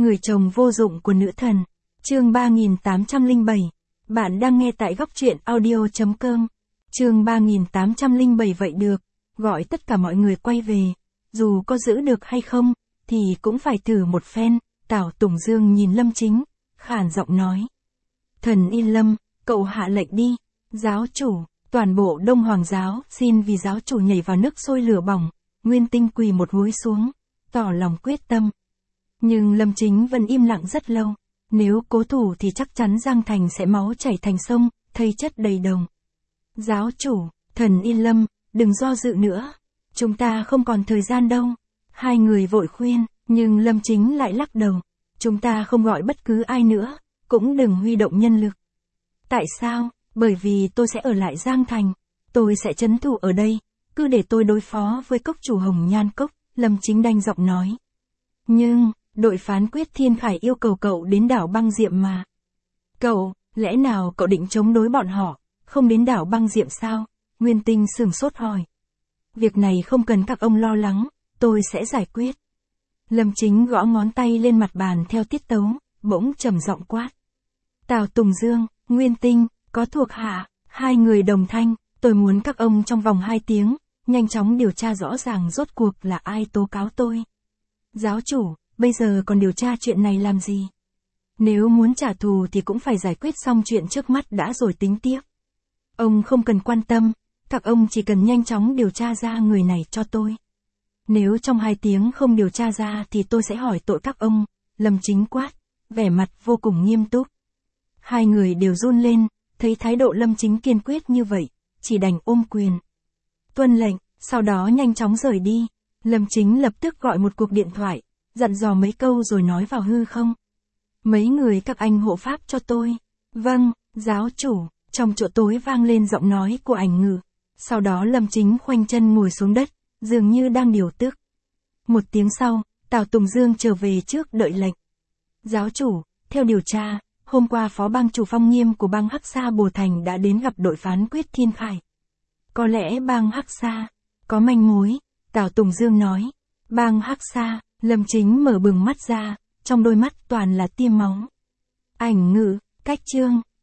Người chồng vô dụng của nữ thần. Chương 3807. Bạn đang nghe tại góc truyện audio.com. Chương 3807 vậy được, gọi tất cả mọi người quay về. Dù có giữ được hay không, thì cũng phải thử một phen. Tào Tùng Dương nhìn Lâm Chính, khàn giọng nói. Thần Yên Lâm, cậu hạ lệnh đi. Giáo chủ, toàn bộ Đông Hoàng giáo xin vì giáo chủ nhảy vào nước sôi lửa bỏng. Nguyên Tinh quỳ một gối xuống, tỏ lòng quyết tâm. Nhưng Lâm Chính vẫn im lặng rất lâu. Nếu cố thủ thì chắc chắn Giang Thành sẽ máu chảy thành sông, thây chất đầy đồng. Giáo chủ, thần Yên Lâm, đừng do dự nữa. Chúng ta không còn thời gian đâu. Hai người vội khuyên, nhưng Lâm Chính lại lắc đầu. Chúng ta không gọi bất cứ ai nữa, cũng đừng huy động nhân lực. Tại sao? Bởi vì tôi sẽ ở lại Giang Thành. Tôi sẽ trấn thủ ở đây. Cứ để tôi đối phó với cốc chủ Hồng Nhan Cốc, Lâm Chính đanh giọng nói. Nhưng, đội phán quyết Thiên Khải yêu cầu cậu đến đảo Băng Diệm mà. Cậu, lẽ nào cậu định chống đối bọn họ, không đến đảo Băng Diệm sao? Nguyên Tinh sửng sốt hỏi. Việc này không cần các ông lo lắng, tôi sẽ giải quyết. Lâm Chính gõ ngón tay lên mặt bàn theo tiết tấu, bỗng trầm giọng quát. Tào Tùng Dương, Nguyên Tinh, có thuộc hạ, hai người đồng thanh, tôi muốn các ông trong vòng 2 tiếng, nhanh chóng điều tra rõ ràng rốt cuộc là ai tố cáo tôi. Giáo chủ, bây giờ còn điều tra chuyện này làm gì? Nếu muốn trả thù thì cũng phải giải quyết xong chuyện trước mắt đã rồi tính tiếp. Ông không cần quan tâm, các ông chỉ cần nhanh chóng điều tra ra người này cho tôi. Nếu trong 2 tiếng không điều tra ra thì tôi sẽ hỏi tội các ông, Lâm Chính quát, vẻ mặt vô cùng nghiêm túc. Hai người đều run lên, thấy thái độ Lâm Chính kiên quyết như vậy, chỉ đành ôm quyền. Tuân lệnh, sau đó nhanh chóng rời đi. Lâm Chính lập tức gọi một cuộc điện thoại, dặn dò mấy câu rồi nói vào hư không. Mấy người các anh hộ pháp cho tôi. Vâng, giáo chủ, trong chỗ tối vang lên giọng nói của Ảnh Ngự. Sau đó Lâm Chính khoanh chân ngồi xuống đất, dường như đang điều tức. 1 tiếng sau, Tào Tùng Dương trở về trước đợi lệnh. Giáo chủ, theo điều tra, hôm qua phó bang chủ Phong Nghiêm của bang Hắc Sa Bồ Thành đã đến gặp đội phán quyết Thiên Khải. Có lẽ bang Hắc Sa có manh mối, Tào Tùng Dương nói. Bang Hắc Sa, Lâm Chính mở bừng mắt ra, trong đôi mắt toàn là tia máu. Ảnh Ngự, cách chương.